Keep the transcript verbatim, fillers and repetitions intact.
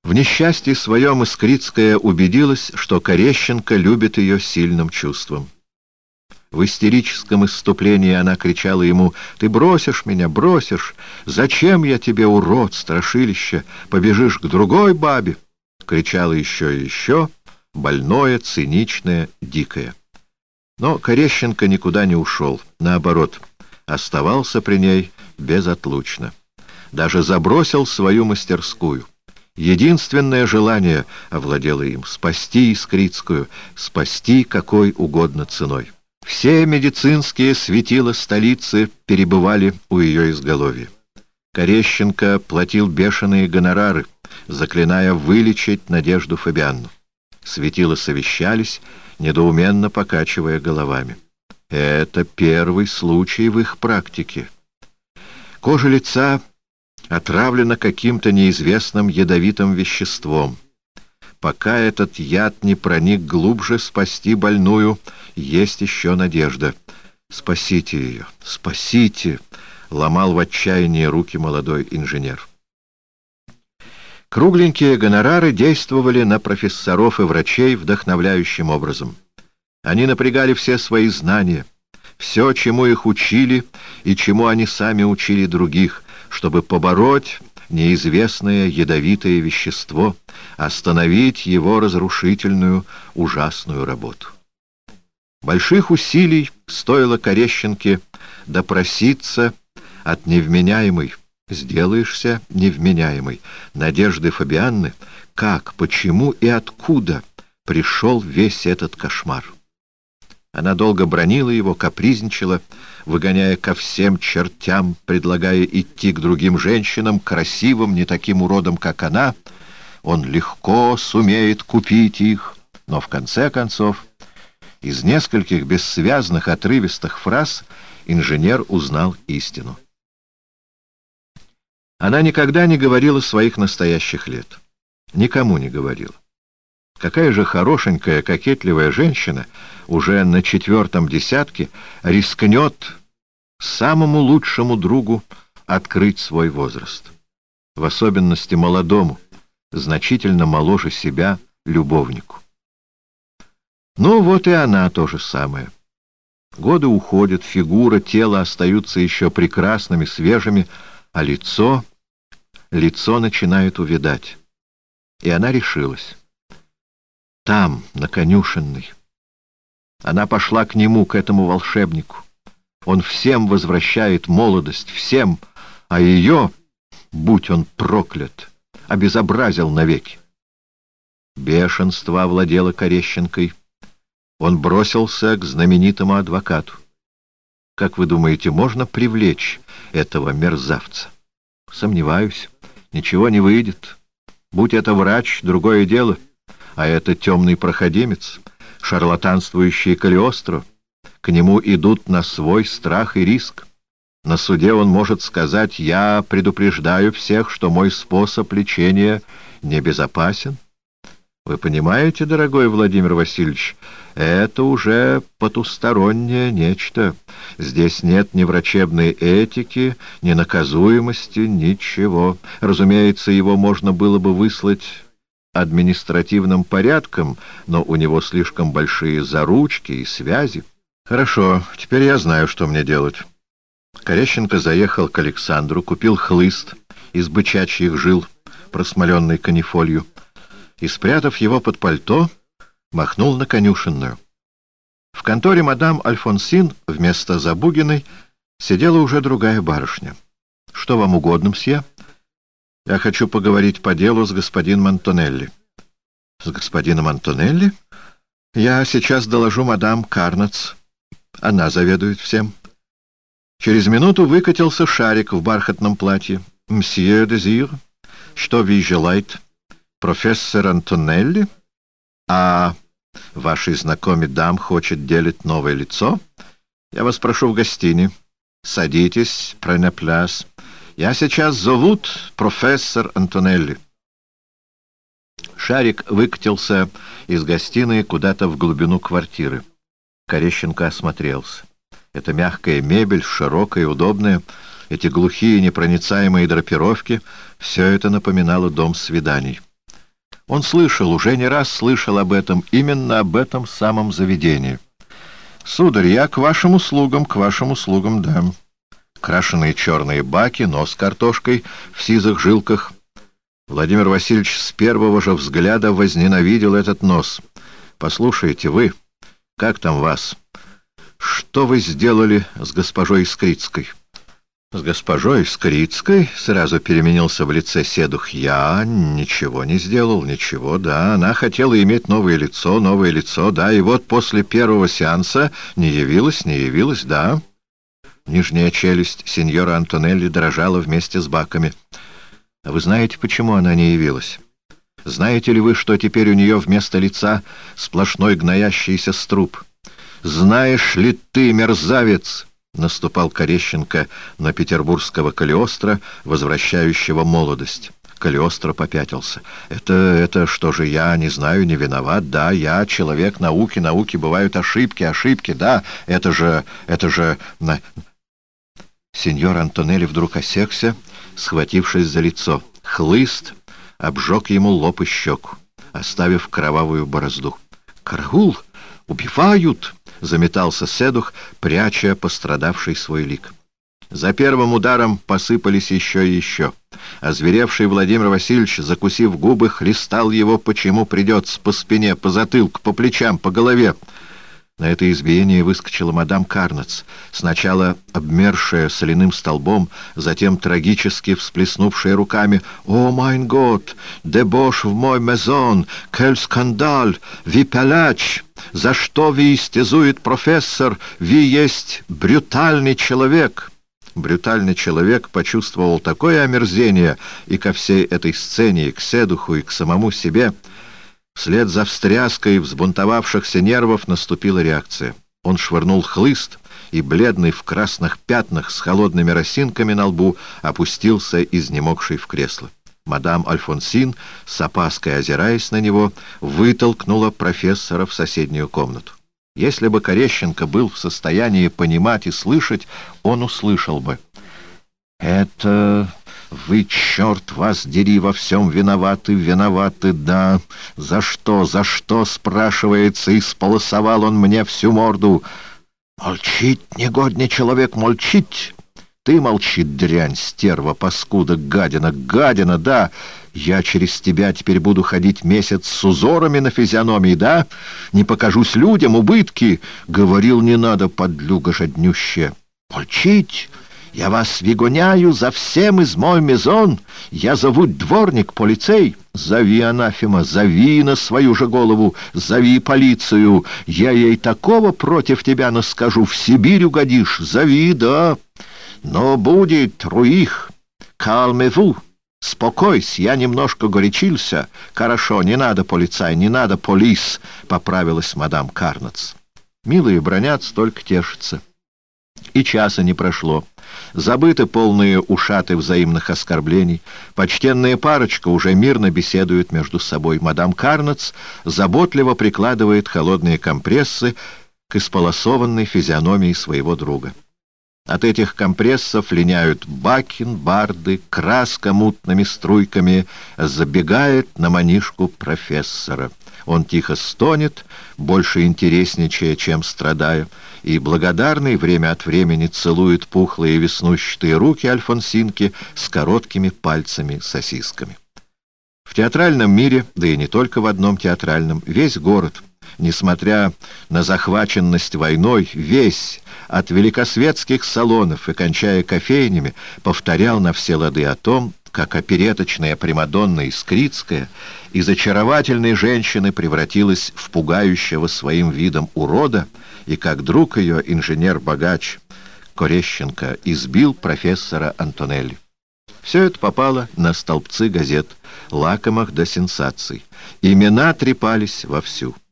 В несчастье своем Искрицкая убедилась, что Корещенко любит ее сильным чувством. В истерическом исступлении она кричала ему: «Ты бросишь меня, бросишь! Зачем я тебе, урод, страшилище? Побежишь к другой бабе!» Кричала еще и еще, больное, циничное, дикое. Но Корещенко никуда не ушел, наоборот, оставался при ней безотлучно. Даже забросил свою мастерскую. Единственное желание овладело им — спасти Искрицкую, спасти какой угодно ценой. Все медицинские светила столицы перебывали у ее изголовья. Корещенко платил бешеные гонорары, заклиная вылечить Надежду Фабианну. Светила совещались, недоуменно покачивая головами. Это первый случай в их практике. Кожа лица отравлена каким-то неизвестным ядовитым веществом. Пока этот яд не проник глубже, спасти больную есть еще надежда. «Спасите ее! Спасите!» — ломал в отчаянии руки молодой инженер. Кругленькие гонорары действовали на профессоров и врачей вдохновляющим образом. Они напрягали все свои знания, все, чему их учили и чему они сами учили других, чтобы побороть неизвестное ядовитое вещество, остановить его разрушительную, ужасную работу. Больших усилий стоило Корещенке допроситься от невменяемой, сделаешься невменяемой, Надежды Фабианны, как, почему и откуда пришел весь этот кошмар. Она долго бранила его, капризничала, выгоняя ко всем чертям, предлагая идти к другим женщинам, красивым, не таким уродом, как она. Он легко сумеет купить их, но в конце концов из нескольких бессвязных отрывистых фраз инженер узнал истину. Она никогда не говорила своих настоящих лет. Никому не говорила. Какая же хорошенькая, кокетливая женщина уже на четвертом десятке рискнет самому лучшему другу открыть свой возраст, в особенности молодому, значительно моложе себя, любовнику. Ну вот и она то же самое. Годы уходят, фигура, тело остаются еще прекрасными, свежими, а лицо, лицо начинает увядать. И она решилась. Там, на конюшенной. Она пошла к нему, к этому волшебнику. Он всем возвращает молодость, всем, а ее, будь он проклят, обезобразил навеки. Бешенство овладело Корещенкой. Он бросился к знаменитому адвокату. Как вы думаете, можно привлечь этого мерзавца? Сомневаюсь. Ничего не выйдет. Будь это врач, другое дело. А это темный проходимец, шарлатанствующий Калиостро. К нему идут на свой страх и риск. На суде он может сказать: «Я предупреждаю всех, что мой способ лечения небезопасен». Вы понимаете, дорогой Владимир Васильевич, это уже потустороннее нечто. Здесь нет ни врачебной этики, ни наказуемости, ничего. Разумеется, его можно было бы выслать административным порядком, но у него слишком большие заручки и связи. Хорошо, теперь я знаю, что мне делать. Корещенко заехал к Александру, купил хлыст из бычачьих жил, просмоленный канифолью, и, спрятав его под пальто, махнул на конюшенную. В конторе мадам Альфонсин вместо Забугиной сидела уже другая барышня. — Что вам угодно, мсье? — Я хочу поговорить по делу с господином Антонелли. — С господином Антонелли? Я сейчас доложу мадам Карнац. Она заведует всем. Через минуту выкатился Шарик в бархатном платье. — Мсье Дезир, что вы желаете? Профессор Антонелли? А вашей знакомый дам хочет делить новое лицо? Я вас прошу в гостине. Садитесь, prenez place. Я сейчас зовут профессор Антонелли. Шарик выкатился из гостиной куда-то в глубину квартиры. Корещенко осмотрелся. Эта мягкая мебель, широкая и удобная, эти глухие непроницаемые драпировки — все это напоминало дом свиданий. Он слышал, уже не раз слышал об этом, именно об этом самом заведении. «Сударь, я к вашим услугам, к вашим услугам, да». Крашеные черные баки, нос картошкой в сизых жилках. Владимир Васильевич с первого же взгляда возненавидел этот нос. «Послушайте, вы, как там вас? Что вы сделали с госпожой Искрицкой?» «С госпожой Искрицкой?» — сразу переменился в лице седух. «Я ничего не сделал, ничего, да. Она хотела иметь новое лицо, новое лицо, да. И вот после первого сеанса не явилась, не явилась, да». Нижняя челюсть сеньора Антонелли дрожала вместе с баками. «А вы знаете, почему она не явилась? Знаете ли вы, что теперь у нее вместо лица сплошной гноящийся струп? Знаешь ли ты, мерзавец?» — наступал Корещенко на петербургского Калиостро, возвращающего молодость. Калиостро попятился. «Это, это что же, я не знаю, не виноват, да, я человек науки, науки бывают ошибки, ошибки, да, это же, это же...» Сеньор Антонелли вдруг осекся, схватившись за лицо. Хлыст обжег ему лоб и щеку, оставив кровавую борозду. «Караул! Убивают!» — заметался седух, пряча пострадавший свой лик. За первым ударом посыпались еще и еще. Озверевший Владимир Васильевич, закусив губы, хлестал его, почему придется, по спине, по затылку, по плечам, по голове. На это избиение выскочила мадам Карнац, сначала обмершая соляным столбом, затем трагически всплеснувшая руками. «О, майн год! Дебош в мой мезон! Кель скандаль! Ви паляч! За что ви истязует профессор? Ви есть брютальный человек!» Брютальный человек почувствовал такое омерзение и ко всей этой сцене, и к седуху, и к самому себе. Вслед за встряской взбунтовавшихся нервов наступила реакция. Он швырнул хлыст и, бледный в красных пятнах с холодными росинками на лбу, опустился, изнемогший в кресло. Мадам Альфонсин, с опаской озираясь на него, вытолкнула профессора в соседнюю комнату. Если бы Корещенко был в состоянии понимать и слышать, он услышал бы: «Это вы, черт вас дери, во всем виноваты, виноваты, да. За что, за что, спрашивается, исполосовал он мне всю морду. Молчить, негодный человек, молчить. Ты молчи, дрянь, стерва, паскуда, гадина, гадина, да. Я через тебя теперь буду ходить месяц с узорами на физиономии, да? Не покажусь людям, убытки. Говорил, не надо, подлюга жаднющая. Молчить! Я вас выгоняю за всем из мой мезон. Я зову дворник, полицей. Зови, анафема, зови на свою же голову, зови полицию. Я ей такого против тебя наскажу, в Сибирь угодишь. Зови, да. Но будет, руих, калмеву. Спокойся, я немножко горячился. Хорошо, не надо, полицай, не надо, полис, поправилась мадам Карнац. Милые бронятся, только тешатся. И часа не прошло. Забыты полные ушаты взаимных оскорблений. Почтенная парочка уже мирно беседует между собой. Мадам Карнац заботливо прикладывает холодные компрессы к исполосованной физиономии своего друга. От этих компрессов линяют бакенбарды, краска мутными струйками забегает на манишку профессора. Он тихо стонет, больше интересничая, чем страдая, и благодарный время от времени целует пухлые веснущатые руки Альфонсинки с короткими пальцами-сосисками. В театральном мире, да и не только в одном театральном, весь город, несмотря на захваченность войной, весь, от великосветских салонов и кончая кофейнями, повторял на все лады о том, как опереточная примадонна Искрицкая из очаровательной женщины превратилась в пугающего своим видом урода, и как друг ее, инженер-богач Корещенко, избил профессора Антонелли. Все это попало на столбцы газет, лакомых до сенсаций. Имена трепались вовсю.